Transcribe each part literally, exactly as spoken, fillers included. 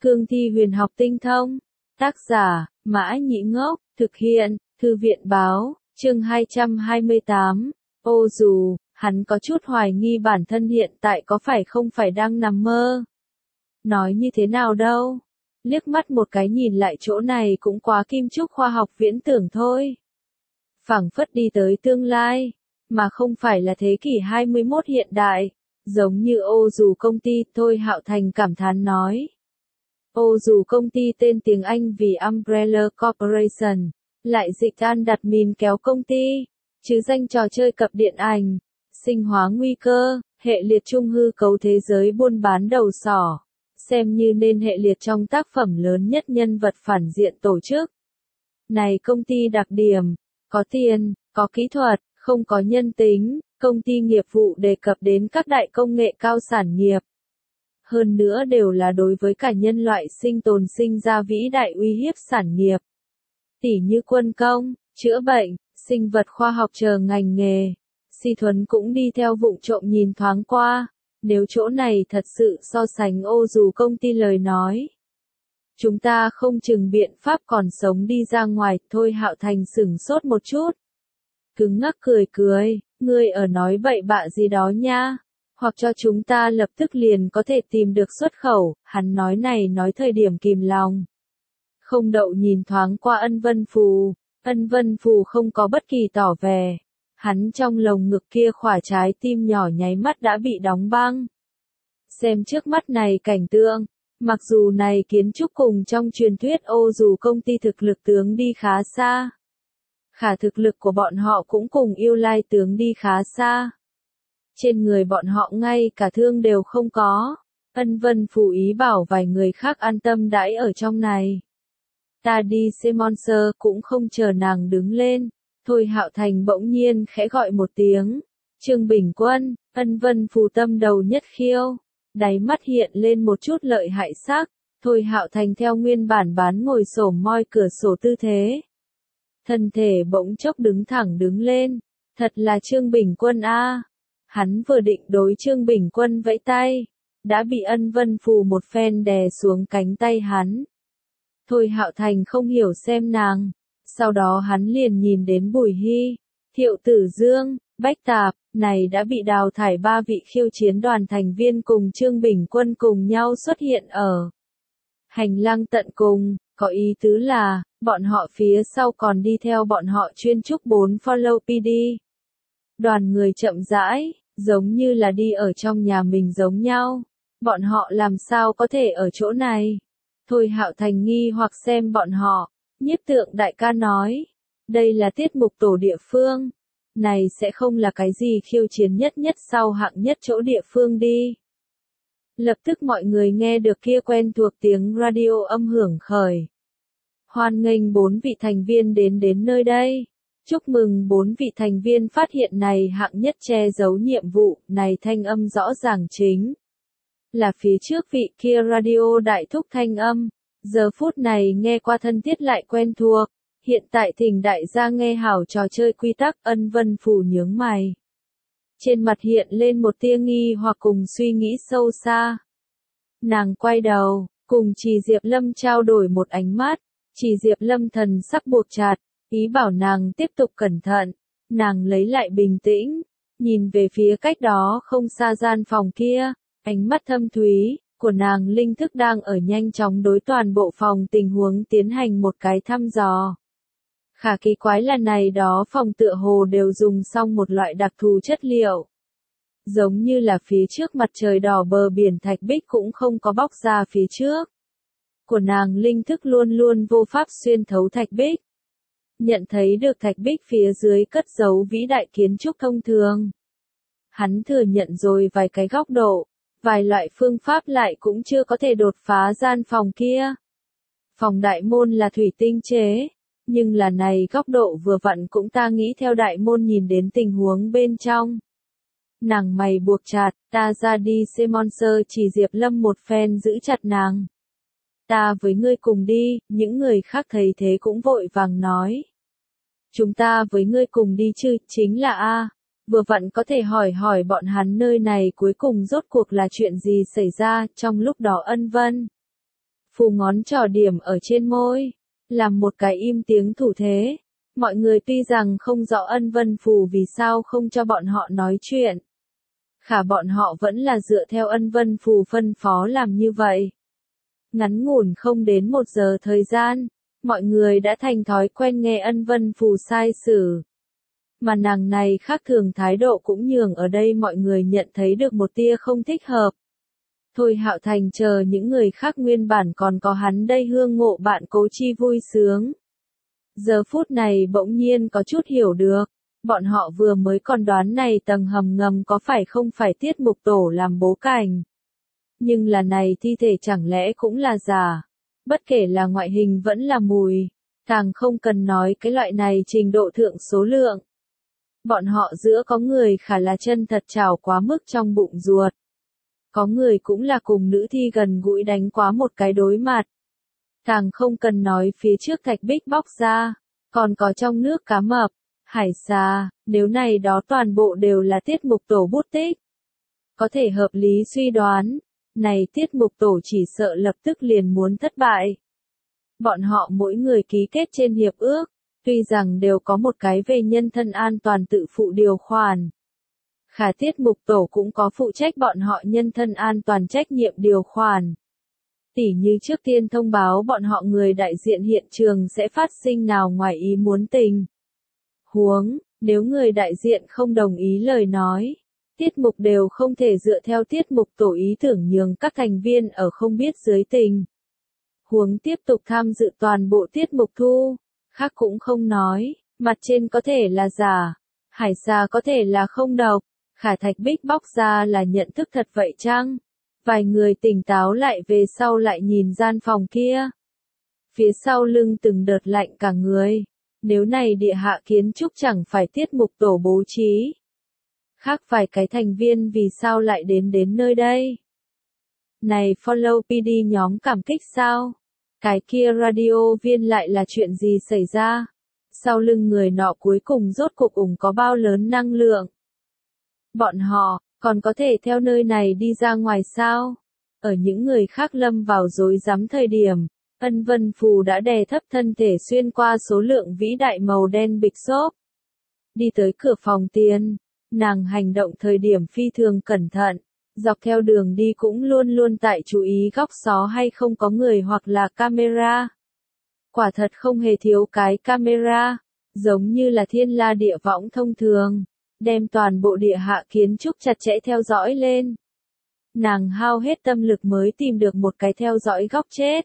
Cương thi huyền học tinh thông. Tác giả, Mã Nhĩ Ngốc, thực hiện, Thư viện Báo, chương hai trăm hai mươi tám. Ô dù, hắn có chút hoài nghi bản thân hiện tại có phải không phải đang nằm mơ. Nói như thế nào đâu. Liếc mắt một cái nhìn lại chỗ này cũng quá kim chúc khoa học viễn tưởng thôi. Phảng phất đi tới tương lai, mà không phải là thế kỷ hai mươi mốt hiện đại, giống như ô dù công ty. Thôi Hạo Thành cảm thán nói. Ô dù công ty tên tiếng Anh vì Umbrella Corporation, lại dịch an đặt mìn kéo công ty, chứ danh trò chơi cặp điện ảnh, sinh hóa nguy cơ, hệ liệt trung hư cấu thế giới buôn bán đầu sỏ, xem như nên hệ liệt trong tác phẩm lớn nhất nhân vật phản diện tổ chức. Này công ty đặc điểm, có tiền, có kỹ thuật, không có nhân tính, công ty nghiệp vụ đề cập đến các đại công nghệ cao sản nghiệp. Hơn nữa đều là đối với cả nhân loại sinh tồn sinh ra vĩ đại uy hiếp sản nghiệp. Tỉ như quân công, chữa bệnh, sinh vật khoa học chờ ngành nghề. Si Thuấn cũng đi theo vụng trộm nhìn thoáng qua, nếu chỗ này thật sự so sánh ô dù công ty lời nói. Chúng ta không chừng biện pháp còn sống đi ra ngoài. Thôi Hạo Thành sửng sốt một chút. Cứng ngắc cười cười, ngươi ở nói bậy bạ gì đó nha. Hoặc cho chúng ta lập tức liền có thể tìm được xuất khẩu. Hắn nói này nói thời điểm kìm lòng. Không đậu nhìn thoáng qua Ân Vân Phù. Ân Vân Phù không có bất kỳ tỏ vẻ. Hắn trong lồng ngực kia khỏa trái tim nhỏ nháy mắt đã bị đóng băng. Xem trước mắt này cảnh tượng. Mặc dù này kiến trúc cùng trong truyền thuyết ô dù công ty thực lực tướng đi khá xa. Khả thực lực của bọn họ cũng cùng yêu lai tướng đi khá xa. Trên người bọn họ ngay cả thương đều không có. Ân Vân Phù ý bảo vài người khác an tâm đãi ở trong này. Ta đi xem Monster cũng không chờ nàng đứng lên. Thôi Hạo Thành bỗng nhiên khẽ gọi một tiếng. Trương Bình Quân. Ân Vân Phù tâm đầu nhất khiêu. Đáy mắt hiện lên một chút lợi hại sắc. Thôi Hạo Thành theo nguyên bản bán ngồi xổm moi cửa sổ tư thế. Thân thể bỗng chốc đứng thẳng đứng lên. Thật là Trương Bình Quân a. À. Hắn vừa định đối Trương Bình Quân vẫy tay, đã bị Ân Vân Phù một phen đè xuống cánh tay hắn. Thôi Hạo Thành không hiểu xem nàng, sau đó hắn liền nhìn đến Bùi Hy, Thiệu Tử Dương, Bách Tạp, này đã bị đào thải ba vị khiêu chiến đoàn thành viên cùng Trương Bình Quân cùng nhau xuất hiện ở hành lang tận cùng, có ý tứ là, bọn họ phía sau còn đi theo bọn họ chuyên trúc bốn follow pê đê. Đoàn người chậm rãi, giống như là đi ở trong nhà mình giống nhau. Bọn họ làm sao có thể ở chỗ này? Thôi Hạo Thành nghi hoặc xem bọn họ. Nhiếp Tượng đại ca nói. Đây là tiết mục tổ địa phương. Này sẽ không là cái gì khiêu chiến nhất nhất sau hạng nhất chỗ địa phương đi. Lập tức mọi người nghe được kia quen thuộc tiếng radio âm hưởng khởi. Hoan nghênh bốn vị thành viên đến đến nơi đây. Chúc mừng bốn vị thành viên phát hiện này hạng nhất che giấu nhiệm vụ, này thanh âm rõ ràng chính. Là phía trước vị kia radio đại thúc thanh âm, giờ phút này nghe qua thân thiết lại quen thuộc, hiện tại thỉnh đại gia nghe hảo trò chơi quy tắc. Ân Vân Phù nhướng mày. Trên mặt hiện lên một tia nghi hoặc cùng suy nghĩ sâu xa. Nàng quay đầu, cùng Trì Diệp Lâm trao đổi một ánh mắt, Trì Diệp Lâm thần sắc buộc chặt. Ý bảo nàng tiếp tục cẩn thận, nàng lấy lại bình tĩnh, nhìn về phía cách đó không xa gian phòng kia, ánh mắt thâm thúy, của nàng linh thức đang ở nhanh chóng đối toàn bộ phòng tình huống tiến hành một cái thăm dò. Khả kỳ quái là này đó phòng tựa hồ đều dùng xong một loại đặc thù chất liệu. Giống như là phía trước mặt trời đỏ bờ biển thạch bích cũng không có bóc ra phía trước. Của nàng linh thức luôn luôn vô pháp xuyên thấu thạch bích. Nhận thấy được thạch bích phía dưới cất giấu vĩ đại kiến trúc thông thường. Hắn thừa nhận rồi vài cái góc độ, vài loại phương pháp lại cũng chưa có thể đột phá gian phòng kia. Phòng đại môn là thủy tinh chế, nhưng là này góc độ vừa vặn cũng ta nghĩ theo đại môn nhìn đến tình huống bên trong. Nàng mày buộc chặt, ta ra đi xem Monster. Chỉ Diệp Lâm một phen giữ chặt nàng. Ta với ngươi cùng đi, những người khác thấy thế cũng vội vàng nói. Chúng ta với ngươi cùng đi chứ, chính là A, vừa vặn có thể hỏi hỏi bọn hắn nơi này cuối cùng rốt cuộc là chuyện gì xảy ra. Trong lúc đó Ân Vân Phù ngón trỏ điểm ở trên môi, làm một cái im tiếng thủ thế. Mọi người tuy rằng không rõ Ân Vân Phù vì sao không cho bọn họ nói chuyện. Khả bọn họ vẫn là dựa theo Ân Vân Phù phân phó làm như vậy. Ngắn ngủn không đến một giờ thời gian, mọi người đã thành thói quen nghe Ân Vân Phù sai sử. Mà nàng này khác thường thái độ cũng nhường ở đây mọi người nhận thấy được một tia không thích hợp. Thôi Hạo Thành chờ những người khác nguyên bản còn có hắn đây hương ngộ bạn Cố Chi vui sướng. Giờ phút này bỗng nhiên có chút hiểu được, bọn họ vừa mới còn đoán này tầng hầm ngầm có phải không phải Tiết Mục Tổ làm bố cảnh. Nhưng là này thi thể chẳng lẽ cũng là giả, bất kể là ngoại hình vẫn là mùi, càng không cần nói cái loại này trình độ thượng số lượng. Bọn họ giữa có người khả là chân thật trào quá mức trong bụng ruột. Có người cũng là cùng nữ thi gần gũi đánh quá một cái đối mặt. Càng không cần nói phía trước thạch bích bóc ra, còn có trong nước cá mập, hải xà, nếu này đó toàn bộ đều là Tiết Mục Tổ bút tích. Có thể hợp lý suy đoán, này Tiết Mục Tổ chỉ sợ lập tức liền muốn thất bại. Bọn họ mỗi người ký kết trên hiệp ước, tuy rằng đều có một cái về nhân thân an toàn tự phụ điều khoản. Khả Tiết Mục Tổ cũng có phụ trách bọn họ nhân thân an toàn trách nhiệm điều khoản. Tỉ như trước tiên thông báo bọn họ người đại diện hiện trường sẽ phát sinh nào ngoài ý muốn tình. Huống, nếu người đại diện không đồng ý lời nói, tiết mục đều không thể dựa theo Tiết Mục Tổ ý tưởng nhường các thành viên ở không biết dưới tình. Huống tiếp tục tham dự toàn bộ tiết mục thu, khác cũng không nói, mặt trên có thể là giả, hải xà có thể là không độc. Khả thạch bích bóc ra là nhận thức thật vậy chăng? Vài người tỉnh táo lại về sau lại nhìn gian phòng kia. Phía sau lưng từng đợt lạnh cả người. Nếu này địa hạ kiến trúc chẳng phải Tiết Mục Tổ bố trí. Khác vài cái thành viên vì sao lại đến đến nơi đây? Này follow pê đê nhóm cảm kích sao? Cái kia radio viên lại là chuyện gì xảy ra? Sau lưng người nọ cuối cùng rốt cuộc ủng có bao lớn năng lượng? Bọn họ, còn có thể theo nơi này đi ra ngoài sao? Ở những người khác lâm vào rối rắm thời điểm, Ân Vân Phù đã đè thấp thân thể xuyên qua số lượng vĩ đại màu đen bịch xốp. Đi tới cửa phòng tiền, nàng hành động thời điểm phi thường cẩn thận, dọc theo đường đi cũng luôn luôn tại chú ý góc xó hay không có người hoặc là camera. Quả thật không hề thiếu cái camera, giống như là thiên la địa võng thông thường. Đem toàn bộ địa hạ kiến trúc chặt chẽ theo dõi lên. Nàng hao hết tâm lực mới tìm được một cái theo dõi góc chết.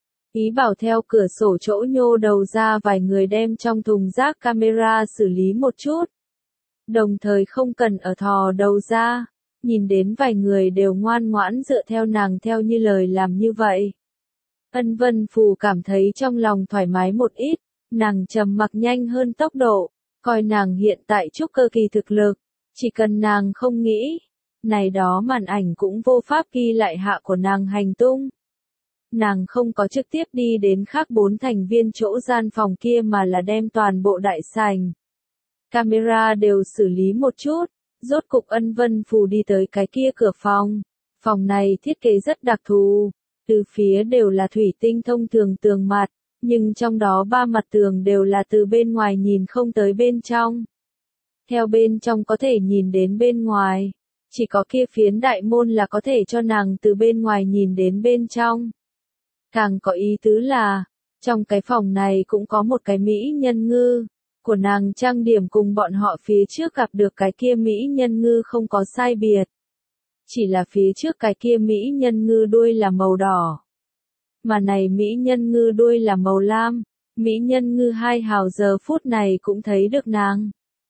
Ý bảo theo cửa sổ chỗ nhô đầu ra vài người đem trong thùng rác camera xử lý một chút. Đồng thời không cần ở thò đầu ra, nhìn đến vài người đều ngoan ngoãn dựa theo nàng theo như lời làm như vậy. Ân Vân Phù cảm thấy trong lòng thoải mái một ít, nàng trầm mặc nhanh hơn tốc độ. Coi nàng hiện tại trúc cơ kỳ thực lực, chỉ cần nàng không nghĩ, này đó màn ảnh cũng vô pháp ghi lại hạ của nàng hành tung. Nàng không có trực tiếp đi đến khác bốn thành viên chỗ gian phòng kia mà là đem toàn bộ đại sảnh. Camera đều xử lý một chút, rốt cục Ân Vân Phù đi tới cái kia cửa phòng. Phòng này thiết kế rất đặc thù, từ phía đều là thủy tinh thông thường tường mặt. Nhưng trong đó ba mặt tường đều là từ bên ngoài nhìn không tới bên trong. Theo bên trong có thể nhìn đến bên ngoài. Chỉ có kia phiến đại môn là có thể cho nàng từ bên ngoài nhìn đến bên trong. Càng có ý tứ là, trong cái phòng này cũng có một cái mỹ nhân ngư. Của nàng trang điểm cùng bọn họ phía trước gặp được cái kia mỹ nhân ngư không có sai biệt. Chỉ là phía trước cái kia mỹ nhân ngư đuôi là màu đỏ. Mà này mỹ nhân ngư đuôi là màu lam, mỹ nhân ngư hai hào giờ phút này cũng thấy được nàng.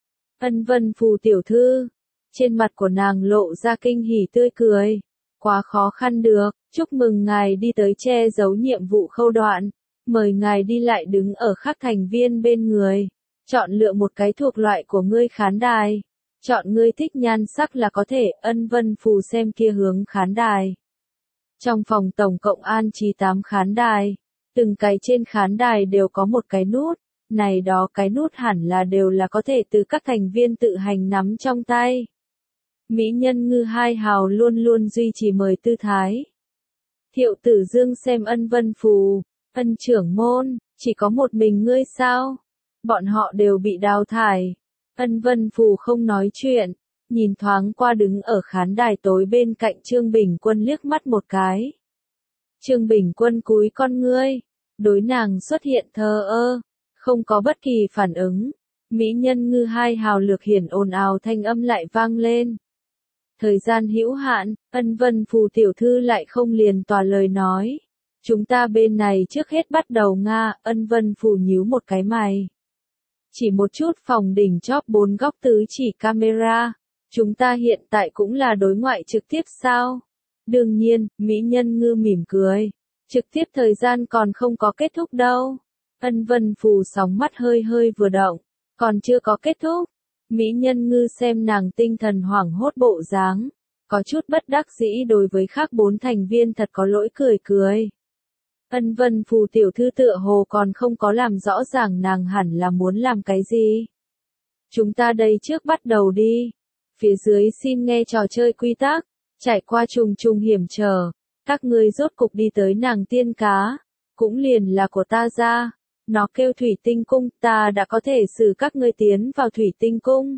Ân Vân Phù tiểu thư, trên mặt của nàng lộ ra kinh hỉ tươi cười. Quá khó khăn được, chúc mừng ngài đi tới che giấu nhiệm vụ khâu đoạn, mời ngài đi lại đứng ở khác thành viên bên người, chọn lựa một cái thuộc loại của ngươi khán đài. Chọn ngươi thích nhan sắc là có thể. Ân Vân Phù xem kia hướng khán đài. Trong phòng tổng cộng an trí tám khán đài, từng cái trên khán đài đều có một cái nút, này đó cái nút hẳn là đều là có thể từ các thành viên tự hành nắm trong tay. Mỹ nhân ngư hai hào luôn luôn duy trì mời tư thái. Thiệu Tử Dương xem Ân Vân Phù, Ân trưởng môn, chỉ có một mình ngươi sao? Bọn họ đều bị đào thải. Ân Vân Phù không nói chuyện, nhìn thoáng qua đứng ở khán đài tối bên cạnh Trương Bình Quân liếc mắt một cái. Trương Bình Quân cúi con ngươi, đối nàng xuất hiện thờ ơ, không có bất kỳ phản ứng. Mỹ nhân ngư hai hào lược hiển ồn ào thanh âm lại vang lên. Thời gian hữu hạn, Ân Vân Phù tiểu thư lại không liền tòa lời nói. Chúng ta bên này trước hết bắt đầu Nga, Ân Vân Phù nhíu một cái mày. Chỉ một chút phòng đỉnh chóp bốn góc tứ chỉ camera. Chúng ta hiện tại cũng là đối ngoại trực tiếp sao? Đương nhiên, Mỹ nhân ngư mỉm cười. Trực tiếp thời gian còn không có kết thúc đâu. Ân Vân Phù sóng mắt hơi hơi vừa động. Còn chưa có kết thúc. Mỹ nhân ngư xem nàng tinh thần hoảng hốt bộ dáng. Có chút bất đắc dĩ đối với khác bốn thành viên thật có lỗi cười cười. Ân Vân Phù tiểu thư tựa hồ còn không có làm rõ ràng nàng hẳn là muốn làm cái gì. Chúng ta đây trước bắt đầu đi. Phía dưới xin nghe trò chơi quy tắc. Trải qua trùng trùng hiểm trở. Các ngươi rốt cục đi tới nàng tiên cá. Cũng liền là của ta ra. Nó kêu thủy tinh cung, ta đã có thể xử các ngươi tiến vào thủy tinh cung.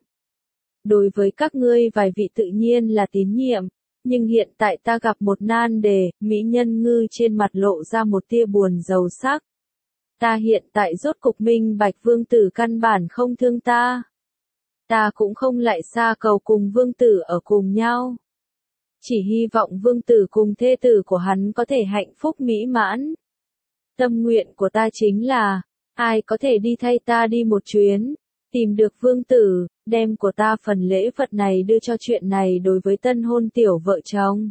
Đối với các ngươi vài vị tự nhiên là tín nhiệm, nhưng hiện tại ta gặp một nan đề, Mỹ nhân ngư trên mặt lộ ra một tia buồn rầu sắc. Ta hiện tại rốt cục minh bạch vương tử căn bản không thương ta. Ta cũng không lại xa cầu cùng vương tử ở cùng nhau. Chỉ hy vọng vương tử cùng thê tử của hắn có thể hạnh phúc mỹ mãn. Tâm nguyện của ta chính là, ai có thể đi thay ta đi một chuyến, tìm được vương tử, đem của ta phần lễ vật này đưa cho chuyện này đối với tân hôn tiểu vợ chồng.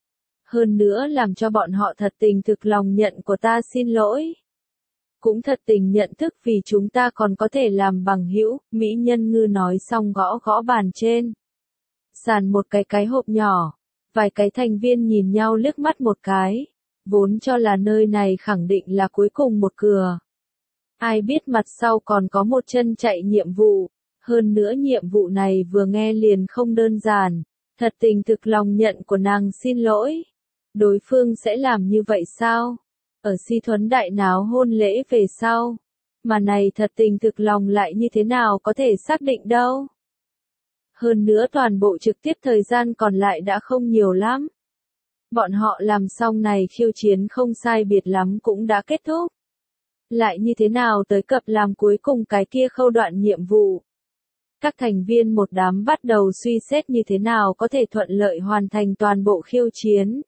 Hơn nữa làm cho bọn họ thật tình thực lòng nhận của ta xin lỗi. Cũng thật tình nhận thức vì chúng ta còn có thể làm bằng hữu, Mỹ nhân ngư nói xong gõ gõ bàn trên. Sàn một cái cái hộp nhỏ, vài cái thành viên nhìn nhau liếc mắt một cái. Vốn cho là nơi này khẳng định là cuối cùng một cửa. Ai biết mặt sau còn có một chân chạy nhiệm vụ. Hơn nữa nhiệm vụ này vừa nghe liền không đơn giản. Thật tình thực lòng nhận của nàng xin lỗi. Đối phương sẽ làm như vậy sao? Ở Si Thuấn đại náo hôn lễ về sau. Mà này thật tình thực lòng lại như thế nào có thể xác định đâu. Hơn nữa toàn bộ trực tiếp thời gian còn lại đã không nhiều lắm. Bọn họ làm xong này khiêu chiến không sai biệt lắm cũng đã kết thúc. Lại như thế nào tới cập làm cuối cùng cái kia khâu đoạn nhiệm vụ. Các thành viên một đám bắt đầu suy xét như thế nào có thể thuận lợi hoàn thành toàn bộ khiêu chiến.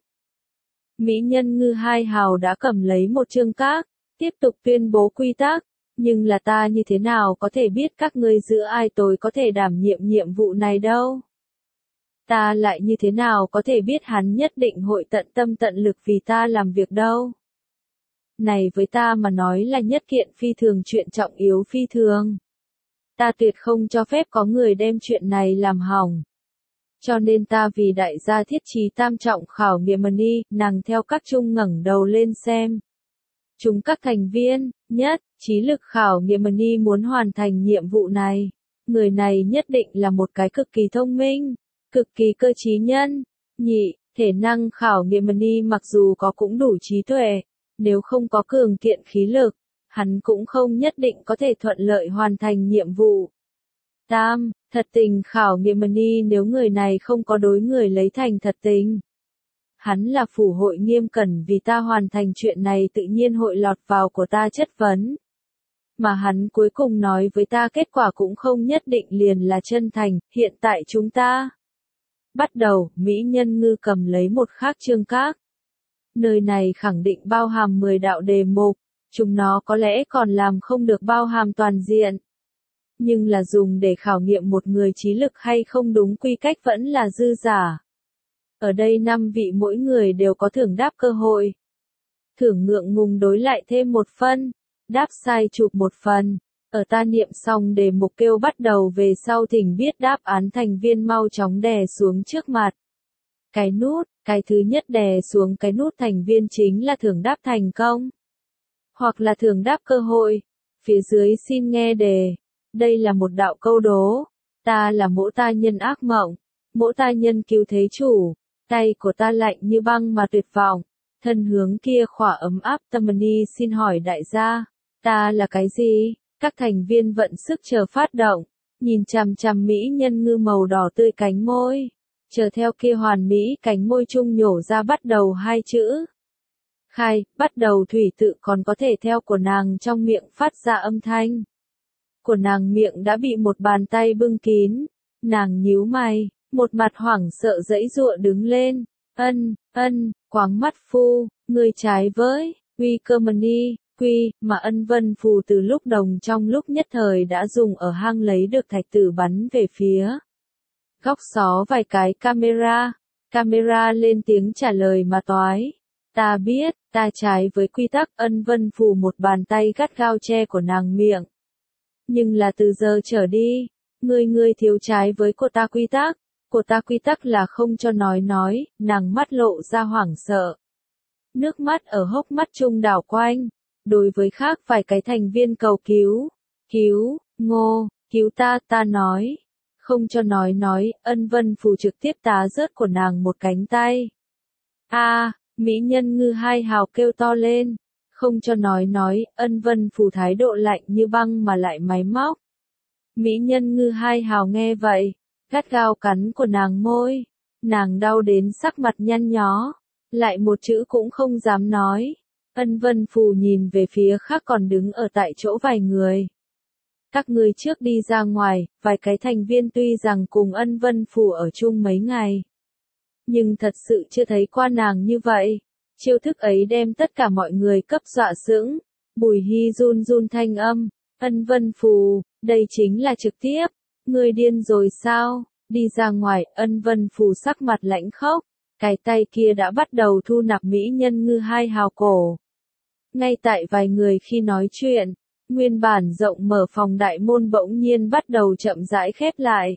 Mỹ nhân ngư hai hào đã cầm lấy một chương các, tiếp tục tuyên bố quy tắc. Nhưng là ta như thế nào có thể biết các ngươi giữa ai tôi có thể đảm nhiệm nhiệm vụ này đâu. Ta lại như thế nào có thể biết hắn nhất định hội tận tâm tận lực vì ta làm việc đâu. Này với ta mà nói là nhất kiện phi thường chuyện trọng yếu phi thường. Ta tuyệt không cho phép có người đem chuyện này làm hỏng. Cho nên ta vì đại gia thiết trí tam trọng khảo nghiệm đi, nàng theo các trung ngẩng đầu lên xem. Chúng các thành viên, nhất, trí lực khảo nghiệm đi muốn hoàn thành nhiệm vụ này. Người này nhất định là một cái cực kỳ thông minh. Cực kỳ cơ trí nhân, nhị, thể năng khảo nghiệm đi mặc dù có cũng đủ trí tuệ, nếu không có cường kiện khí lực, hắn cũng không nhất định có thể thuận lợi hoàn thành nhiệm vụ. Tam, thật tình khảo nghiệm đi nếu người này không có đối người lấy thành thật tình. Hắn là phủ hội nghiêm cẩn vì ta hoàn thành chuyện này tự nhiên hội lọt vào của ta chất vấn. Mà hắn cuối cùng nói với ta kết quả cũng không nhất định liền là chân thành, hiện tại chúng ta. Bắt đầu, Mỹ nhân ngư cầm lấy một khác chương các. Nơi này khẳng định bao hàm mười đạo đề mục, chúng nó có lẽ còn làm không được bao hàm toàn diện. Nhưng là dùng để khảo nghiệm một người trí lực hay không đúng quy cách vẫn là dư giả. Ở đây năm vị mỗi người đều có thưởng đáp cơ hội. Thưởng ngượng ngùng đối lại thêm một phân, đáp sai chụp một phần. Ở ta niệm xong đề mục kêu bắt đầu về sau thỉnh biết đáp án thành viên mau chóng đè xuống trước mặt. Cái nút, cái thứ nhất đè xuống cái nút thành viên chính là thưởng đáp thành công. Hoặc là thưởng đáp cơ hội. Phía dưới xin nghe đề. Đây là một đạo câu đố. Ta là mỗ ta nhân ác mộng. Mỗ ta nhân cứu thế chủ. Tay của ta lạnh như băng mà tuyệt vọng. thân hướng kia khỏa ấm áp tâm ni xin hỏi đại gia, ta là cái gì? Các thành viên vận sức chờ phát động, nhìn chằm chằm mỹ nhân ngư màu đỏ tươi cánh môi, chờ theo kia hoàn mỹ cánh môi chung nhổ ra bắt đầu hai chữ. Khai, bắt đầu thủy tự còn có thể theo của nàng trong miệng phát ra âm thanh. Của nàng miệng đã bị một bàn tay bưng kín, nàng nhíu mày, một mặt hoảng sợ giãy giụa đứng lên, ân, ân, quáng mắt phu, người trái với, uy cơ mani, quy, mà ân vân phù từ lúc đồng trong lúc nhất thời đã dùng ở hang lấy được thạch tử bắn về phía. Góc xó vài cái camera, camera lên tiếng trả lời mà toái. Ta biết, ta trái với quy tắc ân vân phù một bàn tay gắt gao che của nàng miệng. Nhưng là từ giờ trở đi, ngươi ngươi thiếu trái với của ta quy tắc, của ta quy tắc là không cho nói nói, nàng mắt lộ ra hoảng sợ. Nước mắt ở hốc mắt trung đảo quanh, đối với khác vài cái thành viên cầu cứu, cứu, ngô, cứu ta, ta nói. Không cho nói nói, ân vân phù trực tiếp tá rớt của nàng một cánh tay. A, mỹ nhân ngư hai hào kêu to lên. Không cho nói nói, ân vân phù thái độ lạnh như băng mà lại máy móc. Mỹ nhân ngư hai hào nghe vậy, gắt gao cắn của nàng môi. Nàng đau đến sắc mặt nhăn nhó, lại một chữ cũng không dám nói. Ân vân phù nhìn về phía khác còn đứng ở tại chỗ vài người. Các ngươi trước đi ra ngoài, vài cái thành viên tuy rằng cùng ân vân phù ở chung mấy ngày. Nhưng thật sự chưa thấy qua nàng như vậy. Chiêu thức ấy đem tất cả mọi người cấp dọa sững. Bùi Hy run run thanh âm. Ân vân phù, đây chính là trực tiếp. Ngươi điên rồi sao? Đi ra ngoài, ân vân phù sắc mặt lãnh khốc. Cái tay kia đã bắt đầu thu nạp mỹ nhân ngư hai hào cổ. Ngay tại vài người khi nói chuyện, nguyên bản rộng mở phòng đại môn bỗng nhiên bắt đầu chậm rãi khép lại.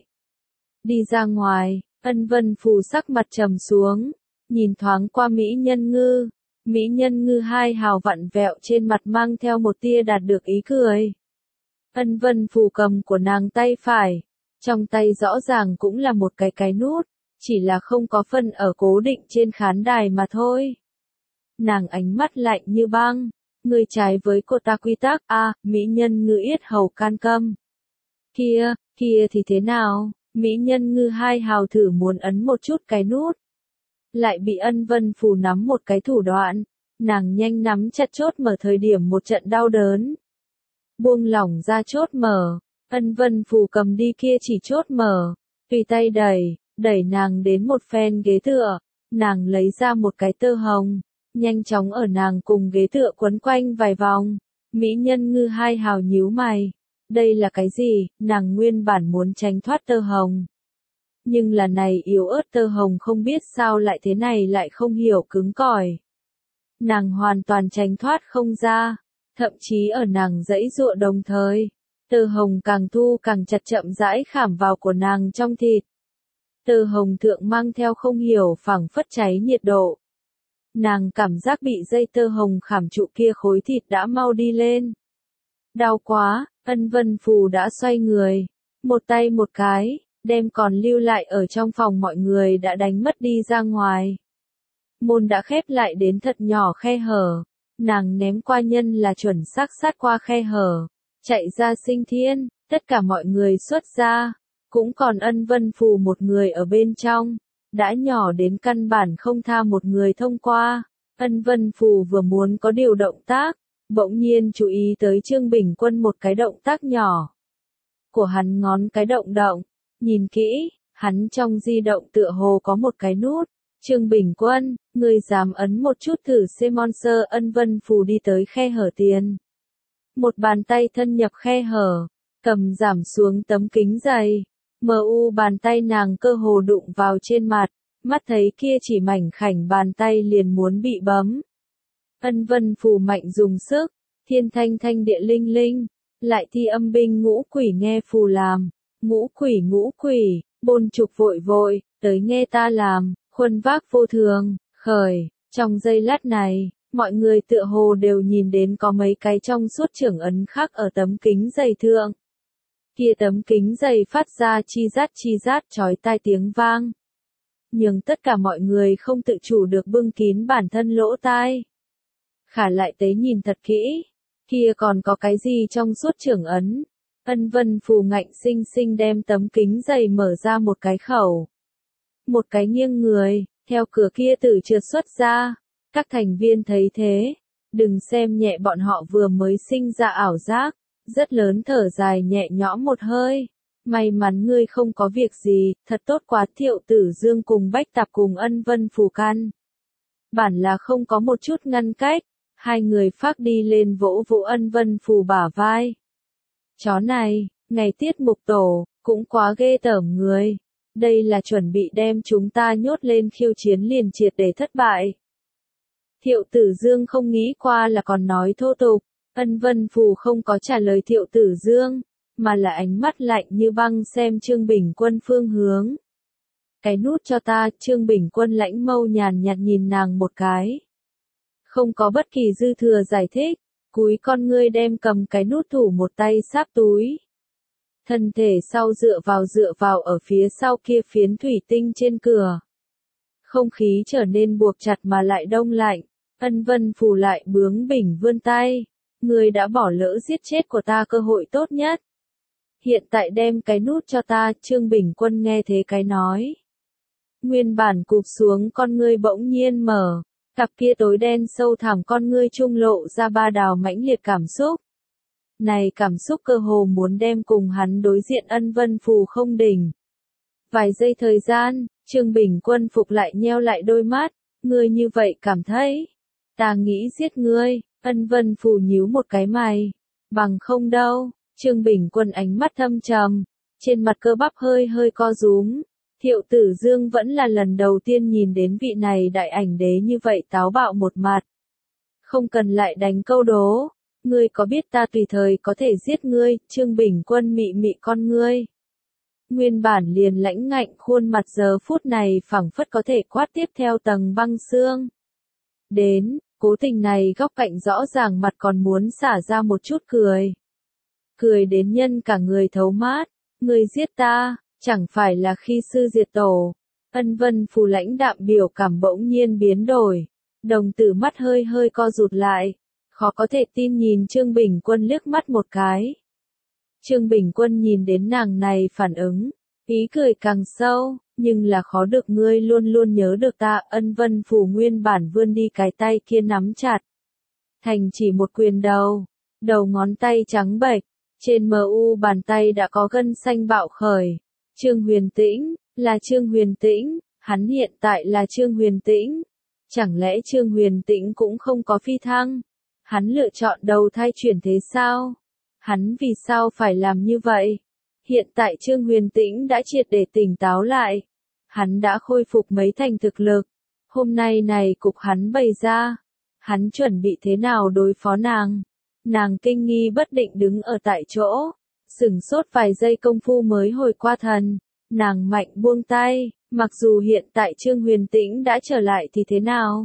Đi ra ngoài, ân vân phù sắc mặt trầm xuống, nhìn thoáng qua mỹ nhân ngư. Mỹ nhân ngư hai hào vặn vẹo trên mặt mang theo một tia đạt được ý cười. Ân vân phù cầm của nàng tay phải, trong tay rõ ràng cũng là một cái cái nút, chỉ là không có phân ở cố định trên khán đài mà thôi. Nàng ánh mắt lạnh như băng. Người trái với cô ta quy tắc, a, à, mỹ nhân ngư yết hầu can câm. Kia, kia thì thế nào, mỹ nhân ngư hai hào thử muốn ấn một chút cái nút. Lại bị ân vân phù nắm một cái thủ đoạn, nàng nhanh nắm chặt chốt mở thời điểm một trận đau đớn. Buông lỏng ra chốt mở, ân vân phù cầm đi kia chỉ chốt mở, tùy tay đẩy, đẩy nàng đến một phen ghế tựa, nàng lấy ra một cái tơ hồng. Nhanh chóng ở nàng cùng ghế tựa quấn quanh vài vòng. Mỹ nhân ngư hai hào nhíu mày. Đây là cái gì? Nàng nguyên bản muốn tránh thoát tơ hồng. Nhưng là này yếu ớt tơ hồng không biết sao lại thế này lại không hiểu cứng cỏi. Nàng hoàn toàn tránh thoát không ra. Thậm chí ở nàng giãy giụa đồng thời. Tơ hồng càng thu càng chặt chậm rãi khảm vào của nàng trong thịt. Tơ hồng thượng mang theo không hiểu phảng phất cháy nhiệt độ. Nàng cảm giác bị dây tơ hồng khảm trụ kia khối thịt đã mau đi lên. Đau quá, ân vân phù đã xoay người. Một tay một cái, đem còn lưu lại ở trong phòng mọi người đã đánh mất đi ra ngoài. Môn đã khép lại đến thật nhỏ khe hở. Nàng ném qua nhân là chuẩn xác sát qua khe hở. Chạy ra sinh thiên, tất cả mọi người xuất ra. Cũng còn ân vân phù một người ở bên trong. Đã nhỏ đến căn bản không tha một người thông qua. Ân vân phù vừa muốn có điều động tác, bỗng nhiên chú ý tới Trương Bình Quân một cái động tác nhỏ. Của hắn ngón cái động động, nhìn kỹ, hắn trong di động tựa hồ có một cái nút. Trương Bình Quân, người dám ấn một chút thử xem monster. Ân vân phù đi tới khe hở tiền. Một bàn tay thân nhập khe hở, cầm giảm xuống tấm kính dày. Mờ u bàn tay nàng cơ hồ đụng vào trên mặt, mắt thấy kia chỉ mảnh khảnh bàn tay liền muốn bị bấm. Ân vân phù mạnh dùng sức, thiên thanh thanh địa linh linh, lại thi âm binh ngũ quỷ nghe phù làm, ngũ quỷ ngũ quỷ, bôn trục vội vội, tới nghe ta làm, khuân vác vô thường, khởi, trong giây lát này, mọi người tựa hồ đều nhìn đến có mấy cái trong suốt trưởng ấn khắc ở tấm kính dày thượng. Kia tấm kính dày phát ra chi rát chi rát chói tai tiếng vang. nhưng tất cả mọi người không tự chủ được bưng kín bản thân lỗ tai. Khả lại tế nhìn thật kỹ, kia còn có cái gì trong suốt trưởng ấn. Ân Vân Phù ngạnh sinh sinh đem tấm kính dày mở ra một cái khẩu. Một cái nghiêng người, theo cửa kia tử trượt xuất ra. Các thành viên thấy thế, đừng xem nhẹ bọn họ vừa mới sinh ra ảo giác, rất lớn thở dài nhẹ nhõm một hơi. May mắn ngươi không có việc gì, thật tốt quá. Thiệu Tử Dương cùng Bách Tạp cùng Ân Vân Phù căn bản là không có một chút ngăn cách, hai người phác đi lên vỗ vỗ Ân Vân Phù bả vai. Chó này, ngày tiết mục tổ, cũng quá ghê tởm người. Đây là chuẩn bị đem chúng ta nhốt lên khiêu chiến liền triệt để thất bại. Thiệu Tử Dương không nghĩ qua là còn nói thô tục. Ân Vân Phù không có trả lời Thiệu Tử Dương, mà là ánh mắt lạnh như băng xem Trương Bình Quân phương hướng. Cái nút cho ta. Trương Bình Quân lãnh mâu nhàn nhạt nhìn nàng một cái. Không có bất kỳ dư thừa giải thích, cúi con ngươi đem cầm cái nút thủ một tay sáp túi. Thân thể sau dựa vào dựa vào ở phía sau kia phiến thủy tinh trên cửa. Không khí trở nên buộc chặt mà lại đông lạnh. Ân Vân Phù lại bướng bỉnh vươn tay. Ngươi đã bỏ lỡ giết chết của ta cơ hội tốt nhất. Hiện tại đem cái nút cho ta. Trương Bình Quân nghe thế cái nói. Nguyên bản cụp xuống con ngươi bỗng nhiên mở. Cặp kia tối đen sâu thẳm con ngươi trung lộ ra ba đào mãnh liệt cảm xúc. Này cảm xúc cơ hồ muốn đem cùng hắn đối diện Ân Vân Phù không đỉnh. Vài giây thời gian, Trương Bình Quân phục lại nheo lại đôi mắt. Ngươi như vậy cảm thấy. Ta nghĩ giết ngươi. Ân Vân Phù nhíu một cái mày. Bằng không đâu. Trương Bình Quân ánh mắt thâm trầm. Trên mặt cơ bắp hơi hơi co rúm. Thiệu Tử Dương vẫn là lần đầu tiên nhìn đến vị này đại ảnh đế như vậy táo bạo một mặt. Không cần lại đánh câu đố. Ngươi có biết ta tùy thời có thể giết ngươi. Trương Bình Quân mị mị con ngươi. Nguyên bản liền lãnh ngạnh khuôn mặt giờ phút này phảng phất có thể quát tiếp theo tầng băng xương. Đến, cố tình này góc cạnh rõ ràng mặt còn muốn xả ra một chút cười. Cười đến nhân cả người thấu mát. Ngươi giết ta, chẳng phải là khi sư diệt tổ. Ân Vân Phù lãnh đạm biểu cảm bỗng nhiên biến đổi. Đồng tử mắt hơi hơi co rụt lại. Khó có thể tin nhìn Trương Bình Quân liếc mắt một cái. Trương Bình Quân nhìn đến nàng này phản ứng. Ý cười càng sâu, nhưng là khó được ngươi luôn luôn nhớ được ta. Ân Vân Phù nguyên bản vươn đi cái tay kia nắm chặt. Thành chỉ một quyền đầu. Đầu ngón tay trắng bệch. Trên mờ u bàn tay đã có gân xanh bạo khởi. Trương Huyền Tĩnh, là Trương Huyền Tĩnh, hắn hiện tại là Trương Huyền Tĩnh. Chẳng lẽ Trương Huyền Tĩnh cũng không có phi thăng? Hắn lựa chọn đầu thai chuyển thế sao? Hắn vì sao phải làm như vậy? Hiện tại Trương Huyền Tĩnh đã triệt để tỉnh táo lại. Hắn đã khôi phục mấy thành thực lực. Hôm nay này cục hắn bày ra. Hắn chuẩn bị thế nào đối phó nàng? Nàng kinh nghi bất định đứng ở tại chỗ. Sửng sốt vài giây công phu mới hồi qua thần. Nàng mạnh buông tay. Mặc dù hiện tại Trương Huyền Tĩnh đã trở lại thì thế nào?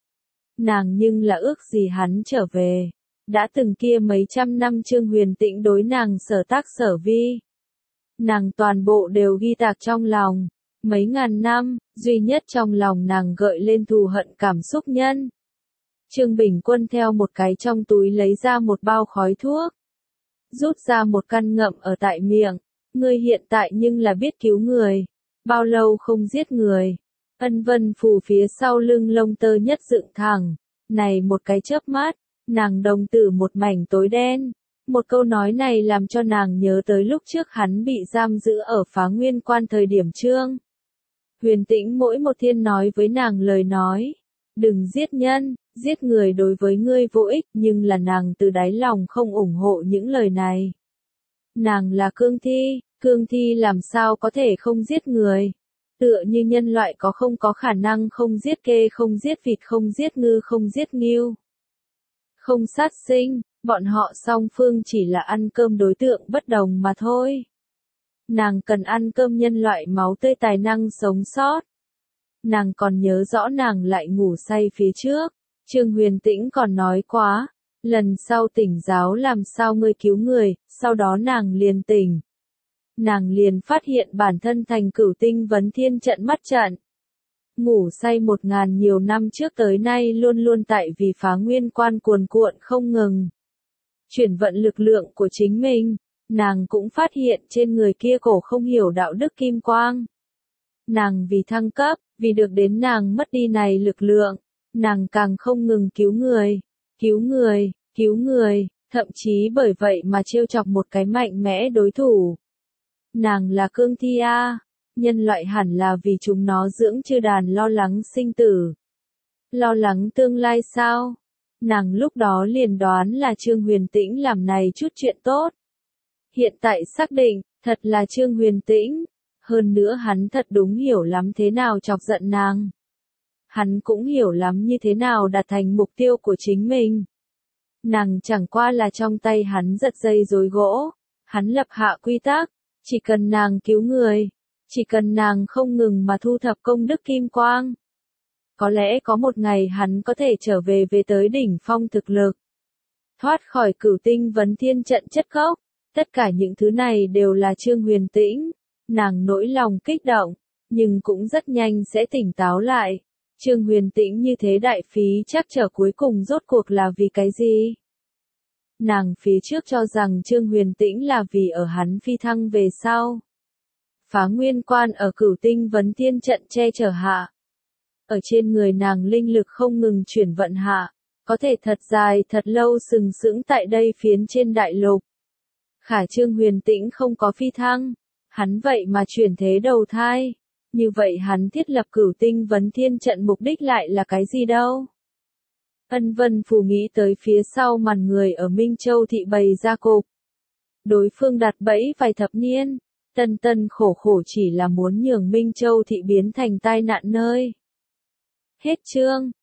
Nàng nhưng là ước gì hắn trở về. Đã từng kia mấy trăm năm Trương Huyền Tĩnh đối nàng sở tác sở vi. Nàng toàn bộ đều ghi tạc trong lòng. Mấy ngàn năm, duy nhất trong lòng nàng gợi lên thù hận cảm xúc nhân. Trương Bình Quân theo một cái trong túi lấy ra một bao khói thuốc. Rút ra một căn ngậm ở tại miệng. Ngươi hiện tại nhưng là biết cứu người. Bao lâu không giết người. Ân Vân Phù phía sau lưng lông tơ nhất dựng thẳng. Này một cái chớp mắt, nàng đồng tử một mảnh tối đen. Một câu nói này làm cho nàng nhớ tới lúc trước hắn bị giam giữ ở Phá Nguyên Quan thời điểm Trương Huyền Tĩnh mỗi một thiên nói với nàng lời nói. Đừng giết nhân, giết người đối với ngươi vô ích, nhưng là nàng từ đáy lòng không ủng hộ những lời này. Nàng là cương thi, cương thi làm sao có thể không giết người. Tựa như nhân loại có không có khả năng không giết kê, không giết vịt, không giết ngư, không giết ngưu. Không sát sinh, bọn họ song phương chỉ là ăn cơm đối tượng bất đồng mà thôi. Nàng cần ăn cơm nhân loại máu tươi tài năng sống sót. Nàng còn nhớ rõ nàng lại ngủ say phía trước. Trương Huyền Tĩnh còn nói quá. Lần sau tỉnh giáo làm sao ngươi cứu người, sau đó nàng liền tỉnh. Nàng liền phát hiện bản thân thành cửu tinh vấn thiên trận mắt trận. ngủ say một ngàn nhiều năm trước tới nay luôn luôn tại vì phá nguyên quan cuồn cuộn không ngừng. Chuyển vận lực lượng của chính mình, nàng cũng phát hiện trên người kia cổ không hiểu đạo đức kim quang. Nàng vì thăng cấp, vì được đến nàng mất đi này lực lượng, nàng càng không ngừng cứu người, cứu người, cứu người, thậm chí bởi vậy mà trêu chọc một cái mạnh mẽ đối thủ. Nàng là cương thi a, nhân loại hẳn là vì chúng nó dưỡng chư đàn lo lắng sinh tử. Lo lắng tương lai sao? Nàng lúc đó liền đoán là Trương Huyền Tĩnh làm này chút chuyện tốt. Hiện tại xác định, thật là Trương Huyền Tĩnh. Hơn nữa hắn thật đúng hiểu lắm thế nào chọc giận nàng. Hắn cũng hiểu lắm như thế nào đạt thành mục tiêu của chính mình. Nàng chẳng qua là trong tay hắn giật dây rối gỗ. Hắn lập hạ quy tắc, chỉ cần nàng cứu người, chỉ cần nàng không ngừng mà thu thập công đức kim quang. Có lẽ có một ngày hắn có thể trở về về tới đỉnh phong thực lực. Thoát khỏi cửu tinh vấn thiên trận chất gốc. Tất cả những thứ này đều là Trương Huyền Tĩnh. Nàng nỗi lòng kích động, nhưng cũng rất nhanh sẽ tỉnh táo lại. Trương Huyền Tĩnh như thế đại phí chắc trở cuối cùng rốt cuộc là vì cái gì? Nàng phía trước cho rằng Trương Huyền Tĩnh là vì ở hắn phi thăng về sau. Phá nguyên quan ở cửu tinh vấn thiên trận che chở hạ. Ở trên người nàng linh lực không ngừng chuyển vận hạ, có thể thật dài thật lâu sừng sững tại đây phiến trên đại lục. Khả Trương Huyền Tĩnh không có phi thăng, hắn vậy mà chuyển thế đầu thai. Như vậy hắn thiết lập cửu tinh vấn thiên trận mục đích lại là cái gì đâu? Ân Vân Phù nghĩ tới phía sau màn người ở Minh Châu thị bày ra cục. Đối phương đặt bẫy vài thập niên, tân tân khổ khổ chỉ là muốn nhường Minh Châu thị biến thành tai nạn nơi. Hết chương.